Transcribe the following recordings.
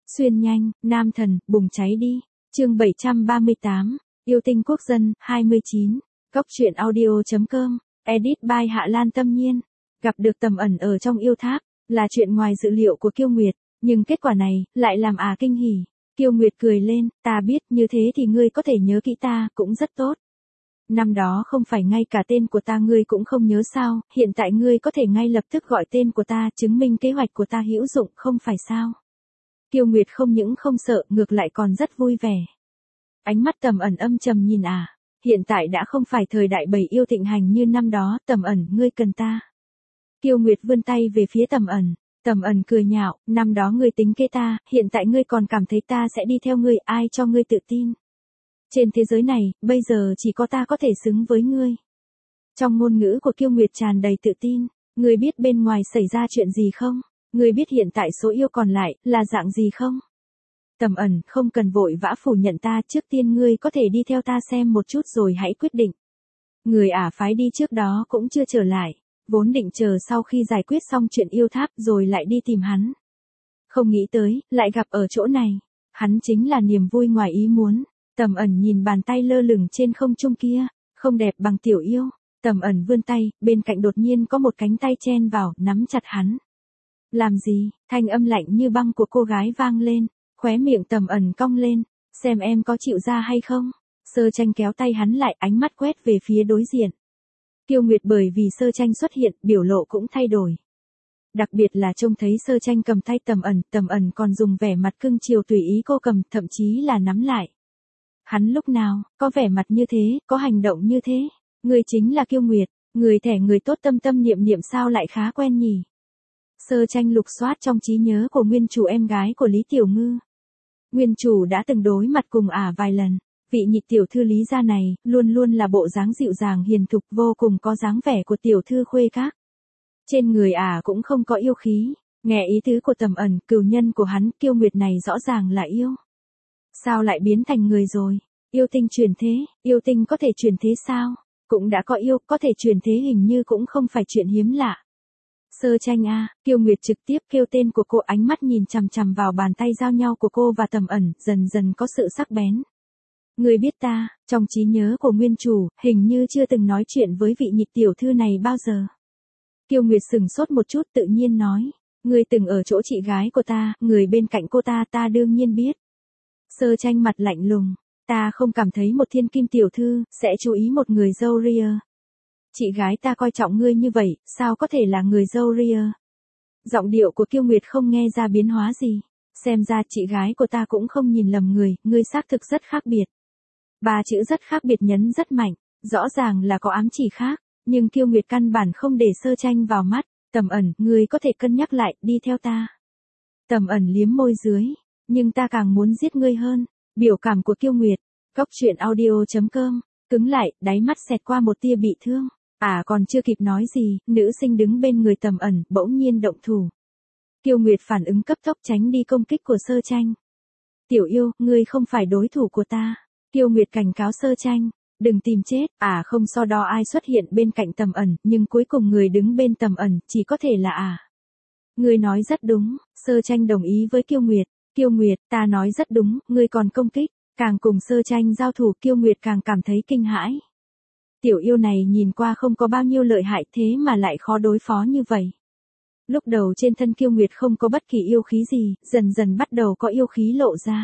Xuyên nhanh, nam thần, bùng cháy đi. Chương 738, yêu tinh quốc dân, 29. Góc truyện audio.com, edit by Hạ Lan Tâm Nhiên. Gặp được Tầm Ẩn ở trong yêu tháp, là chuyện ngoài dự liệu của Kiêu Nguyệt, nhưng kết quả này, lại làm kinh hỉ. Kiêu Nguyệt cười lên, ta biết, như thế thì ngươi có thể nhớ kỹ ta, cũng rất tốt. Năm đó không phải ngay cả tên của ta ngươi cũng không nhớ sao, hiện tại ngươi có thể ngay lập tức gọi tên của ta, chứng minh kế hoạch của ta hữu dụng, không phải sao. Kiêu Nguyệt không những không sợ, ngược lại còn rất vui vẻ. Ánh mắt Tầm Ẩn âm trầm nhìn hiện tại đã không phải thời đại bầy yêu thịnh hành như năm đó, Tầm Ẩn, ngươi cần ta. Kiêu Nguyệt vươn tay về phía Tầm Ẩn. Tầm Ẩn cười nhạo, năm đó ngươi tính kế ta, hiện tại ngươi còn cảm thấy ta sẽ đi theo ngươi, ai cho ngươi tự tin. Trên thế giới này, bây giờ chỉ có ta có thể xứng với ngươi. Trong ngôn ngữ của Kiêu Nguyệt tràn đầy tự tin, ngươi biết bên ngoài xảy ra chuyện gì không? Ngươi biết hiện tại số yêu còn lại, là dạng gì không? Tầm Ẩn, không cần vội vã phủ nhận ta, trước tiên ngươi có thể đi theo ta xem một chút rồi hãy quyết định. Người phái đi trước đó cũng chưa trở lại, vốn định chờ sau khi giải quyết xong chuyện yêu tháp rồi lại đi tìm hắn. Không nghĩ tới, lại gặp ở chỗ này. Hắn chính là niềm vui ngoài ý muốn. Tầm Ẩn nhìn bàn tay lơ lửng trên không trung kia, không đẹp bằng Tiểu Yêu. Tầm Ẩn vươn tay, bên cạnh đột nhiên có một cánh tay chen vào, nắm chặt hắn. Làm gì? Thanh âm lạnh như băng của cô gái vang lên, khóe miệng Tầm Ẩn cong lên, xem em có chịu ra hay không. Sơ Tranh kéo tay hắn lại, ánh mắt quét về phía đối diện. Kiêu Nguyệt bởi vì Sơ Tranh xuất hiện, biểu lộ cũng thay đổi. Đặc biệt là trông thấy Sơ Tranh cầm tay Tầm Ẩn còn dùng vẻ mặt cưng chiều tùy ý cô cầm, thậm chí là nắm lại. Hắn lúc nào, có vẻ mặt như thế, có hành động như thế. Người chính là Kiêu Nguyệt, người thẻ người tốt tâm tâm niệm niệm sao lại khá quen nhỉ. Sơ Tranh lục soát trong trí nhớ của nguyên chủ em gái của Lý Tiểu Ngư. Nguyên chủ đã từng đối mặt cùng vài lần. Vị nhị tiểu thư Lý gia này, luôn luôn là bộ dáng dịu dàng hiền thục, vô cùng có dáng vẻ của tiểu thư khuê các. Trên người cũng không có yêu khí. Nghe ý tứ của Tầm Ẩn, cừu nhân của hắn, Kiêu Nguyệt này rõ ràng là yêu. Sao lại biến thành người rồi? Yêu tinh chuyển thế, yêu tinh có thể chuyển thế sao? Cũng đã có yêu, có thể chuyển thế hình như cũng không phải chuyện hiếm lạ. Sơ Tranh Kiêu Nguyệt trực tiếp kêu tên của cô, ánh mắt nhìn chằm chằm vào bàn tay giao nhau của cô và Tầm Ẩn, dần dần có sự sắc bén. Người biết ta, trong trí nhớ của nguyên chủ, hình như chưa từng nói chuyện với vị nhị tiểu thư này bao giờ. Kiêu Nguyệt sừng sốt một chút, tự nhiên nói, người từng ở chỗ chị gái của ta, người bên cạnh cô ta đương nhiên biết. Sơ Tranh mặt lạnh lùng, ta không cảm thấy một thiên kim tiểu thư, sẽ chú ý một người dâu ria. Chị gái ta coi trọng ngươi như vậy, sao có thể là người dâu ria? Giọng điệu của Kiêu Nguyệt không nghe ra biến hóa gì. Xem ra chị gái của ta cũng không nhìn lầm người, ngươi xác thực rất khác biệt. Ba chữ rất khác biệt nhấn rất mạnh, rõ ràng là có ám chỉ khác, nhưng Kiêu Nguyệt căn bản không để Sơ Tranh vào mắt. Tầm Ẩn, ngươi có thể cân nhắc lại, đi theo ta. Tầm Ẩn liếm môi dưới, nhưng ta càng muốn giết ngươi hơn. Biểu cảm của Kiêu Nguyệt. Góc truyện audio.com, cứng lại, đáy mắt xẹt qua một tia bị thương. Còn chưa kịp nói gì, nữ sinh đứng bên người Tầm Ẩn, bỗng nhiên động thủ. Kiêu Nguyệt phản ứng cấp tốc tránh đi công kích của Sơ Tranh. Tiểu Yêu, ngươi không phải đối thủ của ta. Kiêu Nguyệt cảnh cáo Sơ Tranh, đừng tìm chết. Không so đo ai xuất hiện bên cạnh Tầm Ẩn, nhưng cuối cùng người đứng bên Tầm Ẩn, chỉ có thể là Ngươi nói rất đúng, Sơ Tranh đồng ý với Kiêu Nguyệt. Kiêu Nguyệt, ta nói rất đúng, ngươi còn công kích. Càng cùng Sơ Tranh giao thủ, Kiêu Nguyệt càng cảm thấy kinh hãi. Tiểu Yêu này nhìn qua không có bao nhiêu lợi hại, thế mà lại khó đối phó như vậy. Lúc đầu trên thân Kiêu Nguyệt không có bất kỳ yêu khí gì, dần dần bắt đầu có yêu khí lộ ra.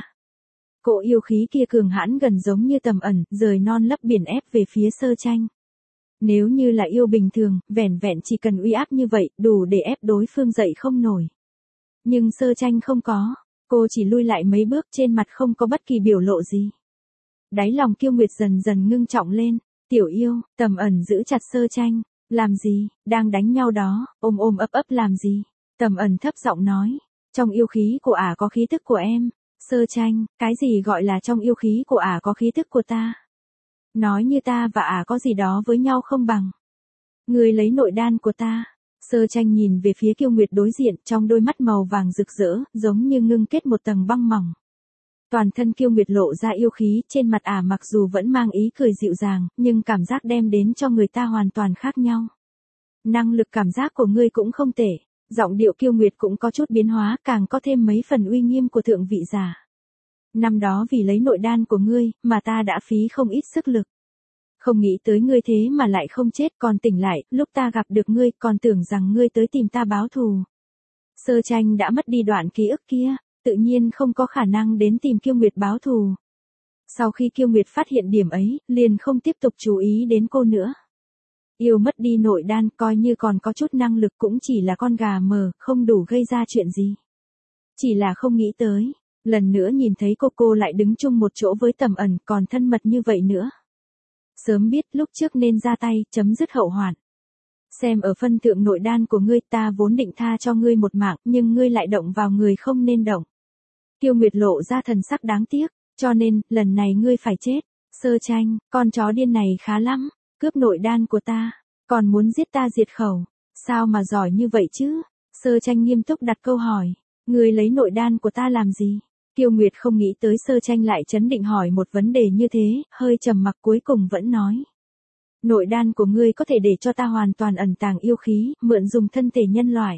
Cỗ yêu khí kia cường hãn gần giống như Tầm Ẩn, rời non lấp biển ép về phía Sơ Tranh. Nếu như là yêu bình thường, vẻn vẹn chỉ cần uy áp như vậy, đủ để ép đối phương dậy không nổi. Nhưng Sơ Tranh không có, cô chỉ lui lại mấy bước, trên mặt không có bất kỳ biểu lộ gì. Đáy lòng Kiêu Nguyệt dần dần ngưng trọng lên. Tiểu Yêu, Tầm Ẩn giữ chặt Sơ Tranh. Làm gì, đang đánh nhau đó, ôm ấp làm gì? Tầm Ẩn thấp giọng nói, trong yêu khí của có khí tức của em. Sơ Tranh, cái gì gọi là trong yêu khí của có khí tức của ta? Nói như ta và có gì đó với nhau không bằng. Người lấy nội đan của ta. Sơ Tranh nhìn về phía Kiêu Nguyệt đối diện, trong đôi mắt màu vàng rực rỡ, giống như ngưng kết một tầng băng mỏng. Toàn thân Kiêu Nguyệt lộ ra yêu khí, trên mặt mặc dù vẫn mang ý cười dịu dàng, nhưng cảm giác đem đến cho người ta hoàn toàn khác nhau. Năng lực cảm giác của ngươi cũng không tệ. Giọng điệu Kiêu Nguyệt cũng có chút biến hóa, càng có thêm mấy phần uy nghiêm của thượng vị giả. Năm đó vì lấy nội đan của ngươi, mà ta đã phí không ít sức lực. Không nghĩ tới ngươi thế mà lại không chết, còn tỉnh lại, lúc ta gặp được ngươi, còn tưởng rằng ngươi tới tìm ta báo thù. Sơ Tranh đã mất đi đoạn ký ức kia, tự nhiên không có khả năng đến tìm Kiêu Nguyệt báo thù. Sau khi Kiêu Nguyệt phát hiện điểm ấy, liền không tiếp tục chú ý đến cô nữa. Yêu mất đi nội đan, coi như còn có chút năng lực cũng chỉ là con gà mờ, không đủ gây ra chuyện gì. Chỉ là không nghĩ tới, lần nữa nhìn thấy cô lại đứng chung một chỗ với Tầm Ẩn, còn thân mật như vậy nữa. Sớm biết lúc trước nên ra tay, chấm dứt hậu hoạn. Xem ở phân thượng nội đan của ngươi, ta vốn định tha cho ngươi một mạng, nhưng ngươi lại động vào người không nên động. Kiêu Nguyệt lộ ra thần sắc đáng tiếc, cho nên, lần này ngươi phải chết. Sơ Tranh, con chó điên này khá lắm, cướp nội đan của ta, còn muốn giết ta diệt khẩu. Sao mà giỏi như vậy chứ? Sơ Tranh nghiêm túc đặt câu hỏi. Ngươi lấy nội đan của ta làm gì? Kiêu Nguyệt không nghĩ tới Sơ Tranh lại trấn định hỏi một vấn đề như thế, hơi trầm mặc cuối cùng vẫn nói. Nội đan của ngươi có thể để cho ta hoàn toàn ẩn tàng yêu khí, mượn dùng thân thể nhân loại.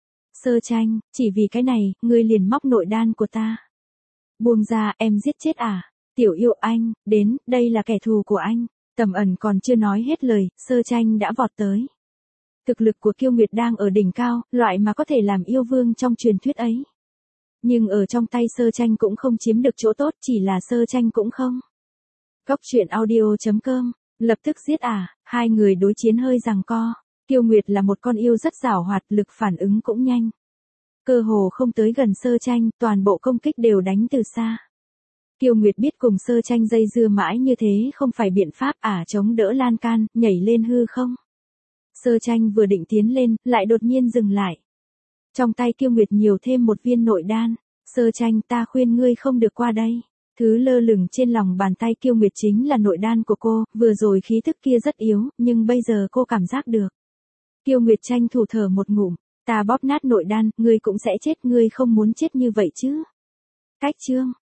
Sơ Tranh, chỉ vì cái này, ngươi liền móc nội đan của ta. Buông ra, em giết chết à? Tiểu yêu anh, đến, đây là kẻ thù của anh. Tầm Ẩn còn chưa nói hết lời, Sơ Tranh đã vọt tới. Thực lực của Kiêu Nguyệt đang ở đỉnh cao, loại mà có thể làm yêu vương trong truyền thuyết ấy. Nhưng ở trong tay Sơ Tranh cũng không chiếm được chỗ tốt, chỉ là Sơ Tranh cũng không. Góc truyện audio.com, lập tức giết à, hai người đối chiến hơi giằng co. Kiêu Nguyệt là một con yêu rất giàu hoạt, lực phản ứng cũng nhanh. Cơ hồ không tới gần Sơ Tranh, toàn bộ công kích đều đánh từ xa. Kiêu Nguyệt biết cùng Sơ Tranh dây dưa mãi như thế không phải biện pháp, chống đỡ lan can, nhảy lên hư không. Sơ Tranh vừa định tiến lên, lại đột nhiên dừng lại. Trong tay Kiêu Nguyệt nhiều thêm một viên nội đan. Sơ Tranh, ta khuyên ngươi không được qua đây. Thứ lơ lửng trên lòng bàn tay Kiêu Nguyệt chính là nội đan của cô, vừa rồi khí thức kia rất yếu, nhưng bây giờ cô cảm giác được. Kiêu Nguyệt tranh thủ thở một ngụm, ta bóp nát nội đan, ngươi cũng sẽ chết, ngươi không muốn chết như vậy chứ. Cách chương